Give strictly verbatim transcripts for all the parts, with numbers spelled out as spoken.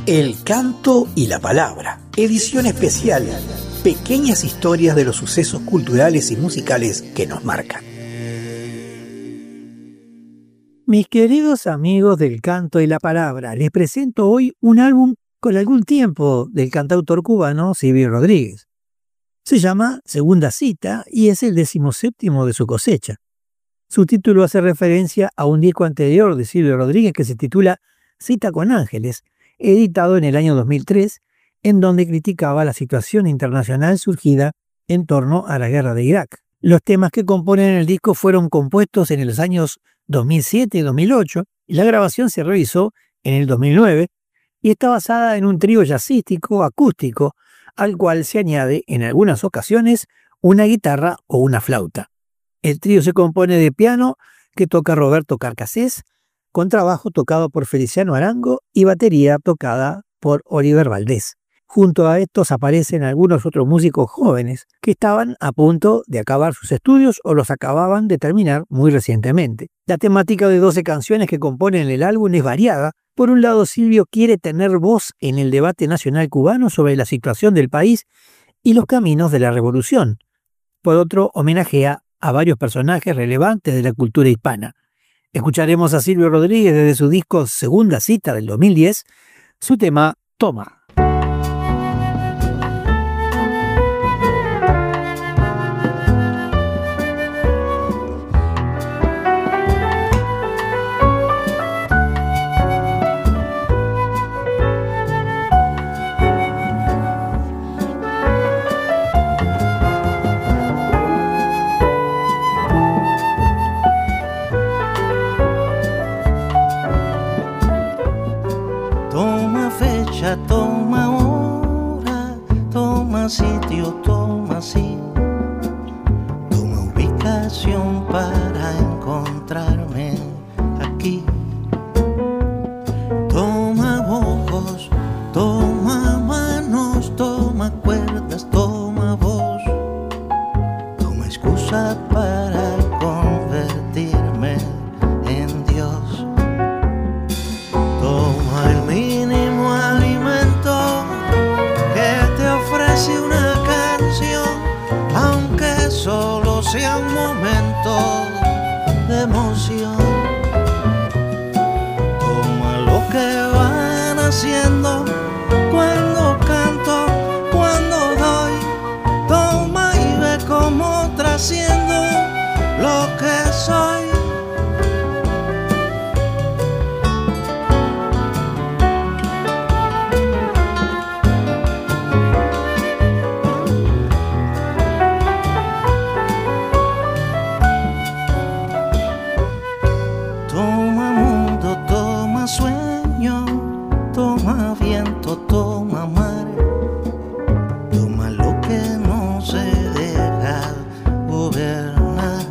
El canto y la palabra, edición especial, pequeñas historias de los sucesos culturales y musicales que nos marcan. Mis queridos amigos del canto y la palabra, les presento hoy un álbum con algún tiempo del cantautor cubano Silvio Rodríguez. Se llama Segunda Cita y es el decimoséptimo de su cosecha. Su título hace referencia a un disco anterior de Silvio Rodríguez que se titula Cita con Ángeles, editado en el año dos mil tres, en donde criticaba la situación internacional surgida en torno a la guerra de Irak. Los temas que componen el disco fueron compuestos en los años dos mil siete y dos mil ocho, y la grabación se realizó en el dos mil nueve, y está basada en un trío jazzístico acústico, al cual se añade en algunas ocasiones una guitarra o una flauta. El trío se compone de piano, que toca Roberto Carcassés, contrabajo tocado por Feliciano Arango y batería tocada por Oliver Valdés. Junto a estos aparecen algunos otros músicos jóvenes que estaban a punto de acabar sus estudios o los acababan de terminar muy recientemente. La temática de doce canciones que componen el álbum es variada. Por un lado, Silvio quiere tener voz en el debate nacional cubano sobre la situación del país y los caminos de la revolución. Por otro, homenajea a varios personajes relevantes de la cultura hispana. Escucharemos a Silvio Rodríguez desde su disco Segunda Cita del dos mil diez, su tema Toma. Toma hora, toma sitio, toma sí, toma ubicación para encontrarme aquí. Toma ojos, toma manos, toma cuerdas, toma voz, toma excusa para convertirme en Dios. Toma el mínimo alimento que te ofrece una canción, aunque solo sea un momento de emoción. Toma lo que van haciendo cuando canto, cuando doy. Toma y ve cómo trasciendo lo que soy. Toma mar, toma lo que no se deja gobernar.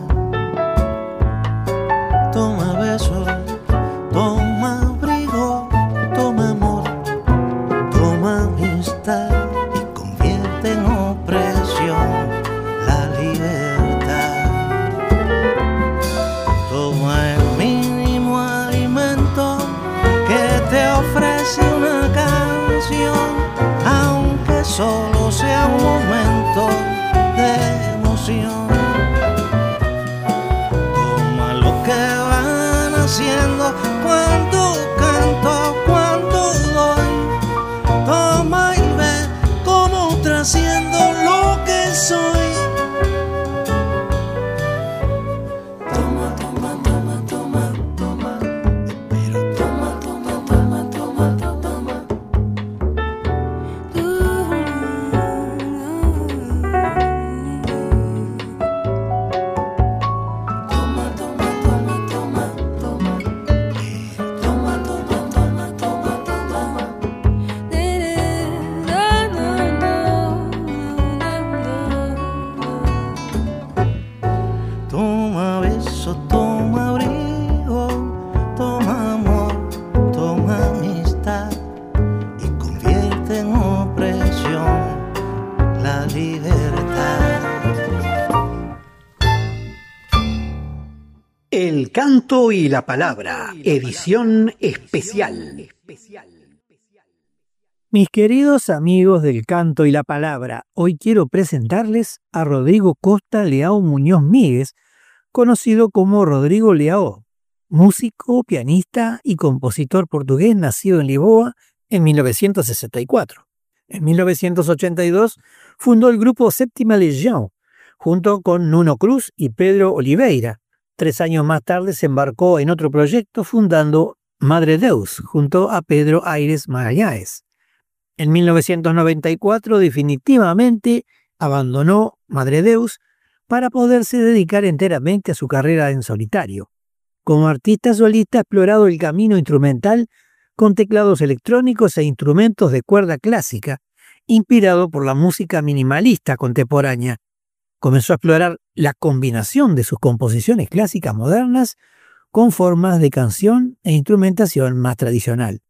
Toma besos, toma abrigo, toma amor, toma amistad y convierte en opresión la libertad. Toma el mínimo alimento que te ofrece una canción, aunque solo sea un momento de emoción. Toma lo que van haciendo cuando canto, cuando doy. Toma y ve cómo trasciendo lo que soy. El canto y la palabra, edición especial. Mis queridos amigos del canto y la palabra, hoy quiero presentarles a Rodrigo Costa Leao Muñoz Míguez, conocido como Rodrigo Leao, músico, pianista y compositor portugués nacido en Lisboa en mil novecientos sesenta y cuatro. En mil novecientos ochenta y dos fundó el grupo Séptima Legión, junto con Nuno Cruz y Pedro Oliveira. Tres años más tarde se embarcó en otro proyecto fundando Madre Deus, junto a Pedro Aires Magalhães. En mil novecientos noventa y cuatro definitivamente abandonó Madre Deus para poderse dedicar enteramente a su carrera en solitario. Como artista solista ha explorado el camino instrumental con teclados electrónicos e instrumentos de cuerda clásica, inspirado por la música minimalista contemporánea. Comenzó a explorar la combinación de sus composiciones clásicas modernas con formas de canción e instrumentación más tradicional.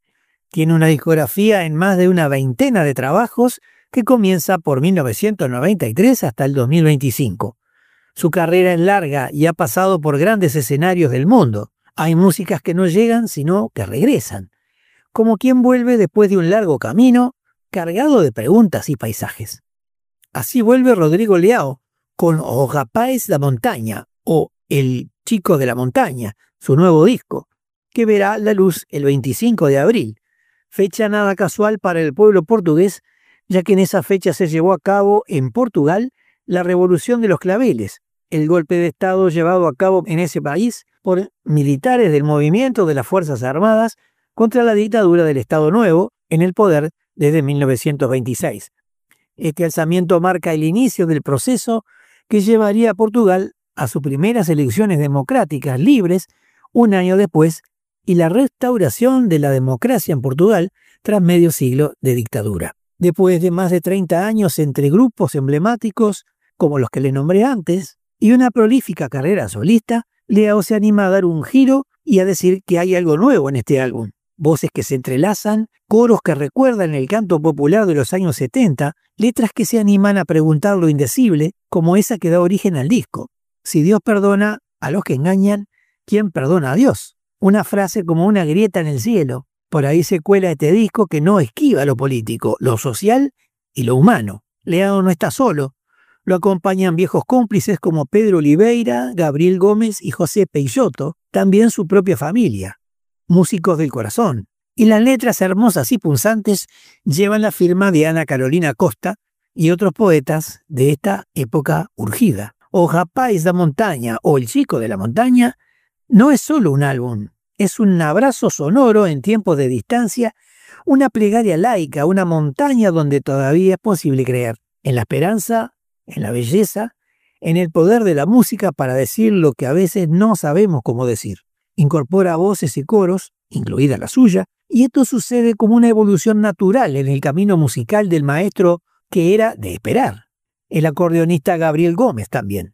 Tiene una discografía en más de una veintena de trabajos que comienza por mil novecientos noventa y tres hasta el dos mil veinticinco. Su carrera es larga y ha pasado por grandes escenarios del mundo. Hay músicas que no llegan, sino que regresan, como quien vuelve después de un largo camino cargado de preguntas y paisajes. Así vuelve Rodrigo Leao con O Rapaz da Montanha o El Chico de la Montaña, su nuevo disco, que verá la luz el veinticinco de abril. Fecha nada casual para el pueblo portugués, ya que en esa fecha se llevó a cabo en Portugal la Revolución de los Claveles, el golpe de Estado llevado a cabo en ese país por militares del movimiento de las Fuerzas Armadas contra la dictadura del Estado Nuevo en el poder desde mil novecientos veintiséis. Este alzamiento marca el inicio del proceso que llevaría a Portugal a sus primeras elecciones democráticas libres un año después y la restauración de la democracia en Portugal tras medio siglo de dictadura. Después de más de treinta años entre grupos emblemáticos como los que le nombré antes y una prolífica carrera solista, Leao se anima a dar un giro y a decir que hay algo nuevo en este álbum. Voces que se entrelazan, coros que recuerdan el canto popular de los años setenta, letras que se animan a preguntar lo indecible, como esa que da origen al disco. Si Dios perdona a los que engañan, ¿quién perdona a Dios? Una frase como una grieta en el cielo. Por ahí se cuela este disco que no esquiva lo político, lo social y lo humano. Leao no está solo. Lo acompañan viejos cómplices como Pedro Oliveira, Gabriel Gómez y José Peixoto, también su propia familia, músicos del corazón. Y las letras hermosas y punzantes llevan la firma de Ana Carolina Costa y otros poetas de esta época urgida. O Rapaz da Montanha o El Chico de la Montaña no es solo un álbum, es un abrazo sonoro en tiempos de distancia, una plegaria laica, una montaña donde todavía es posible creer, en la esperanza, en la belleza, en el poder de la música para decir lo que a veces no sabemos cómo decir. Incorpora voces y coros, incluida la suya, y esto sucede como una evolución natural en el camino musical del maestro que era de esperar. El acordeonista Gabriel Gómez también.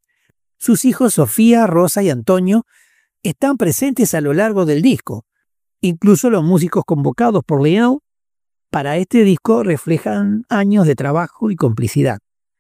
Sus hijos Sofía, Rosa y Antonio están presentes a lo largo del disco. Incluso los músicos convocados por Leao para este disco reflejan años de trabajo y complicidad.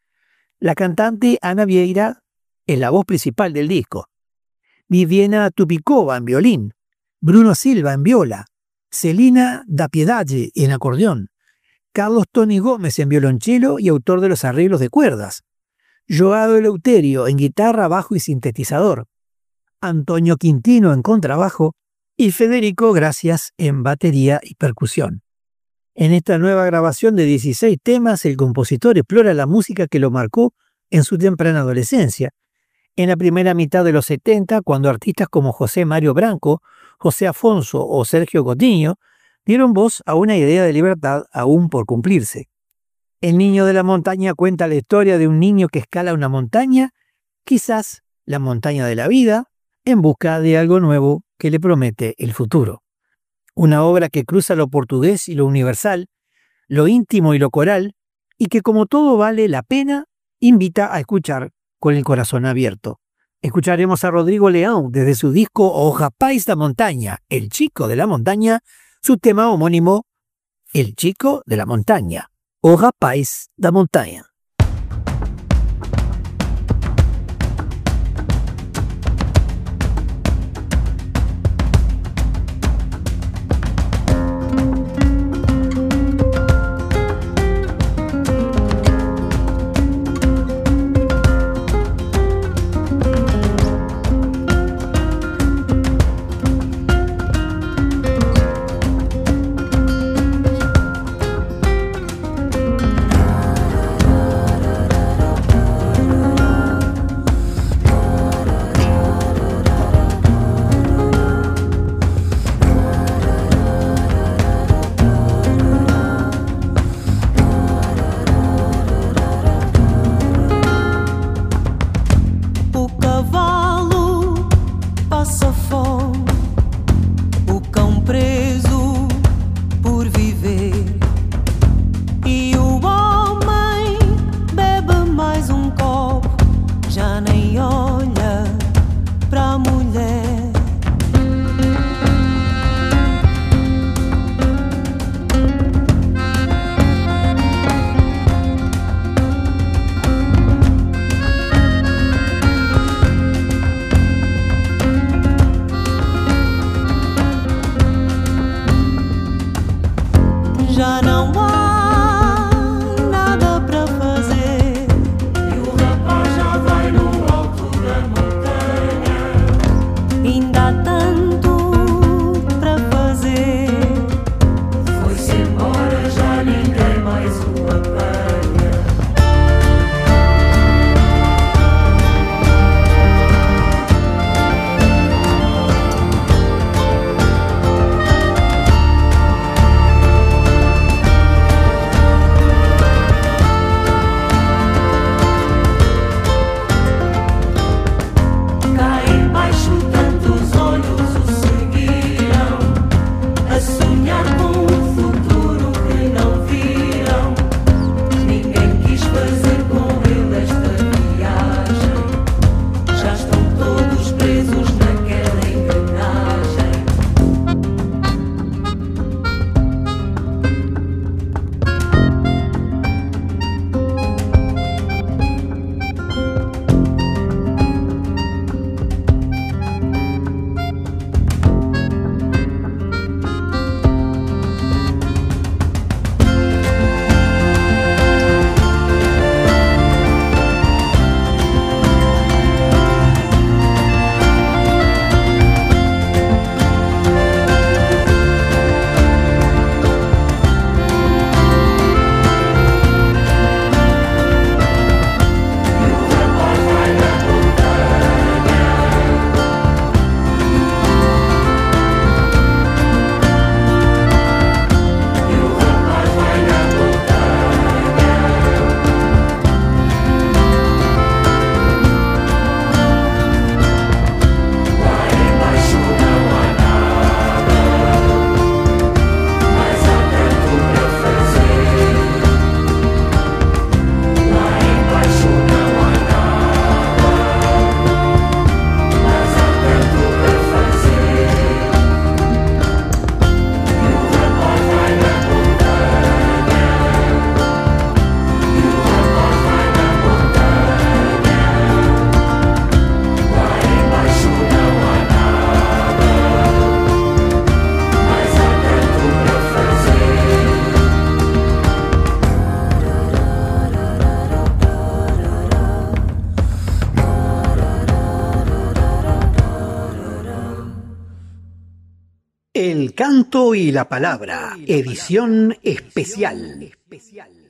La cantante Ana Vieira es la voz principal del disco. Viviana Tupicova en violín, Bruno Silva en viola, Celina da Piedade en acordeón, Carlos Tony Gómez en violonchelo y autor de los arreglos de cuerdas, Joao Eleuterio en guitarra, bajo y sintetizador, Antonio Quintino en contrabajo y Federico Gracias en batería y percusión. En esta nueva grabación de dieciséis temas, el compositor explora la música que lo marcó en su temprana adolescencia. En la primera mitad de los setenta, cuando artistas como José Mario Branco, José Afonso o Sergio Godinho dieron voz a una idea de libertad aún por cumplirse. El Niño de la Montaña cuenta la historia de un niño que escala una montaña, quizás la montaña de la vida, en busca de algo nuevo que le promete el futuro. Una obra que cruza lo portugués y lo universal, lo íntimo y lo coral, y que como todo vale la pena, invita a escuchar con el corazón abierto. Escucharemos a Rodrigo Leao desde su disco O Rapaz da Montanha, El Chico de la Montaña, su tema homónimo, El Chico de la Montaña, O Rapaz da Montanha. El canto y la palabra, edición especial.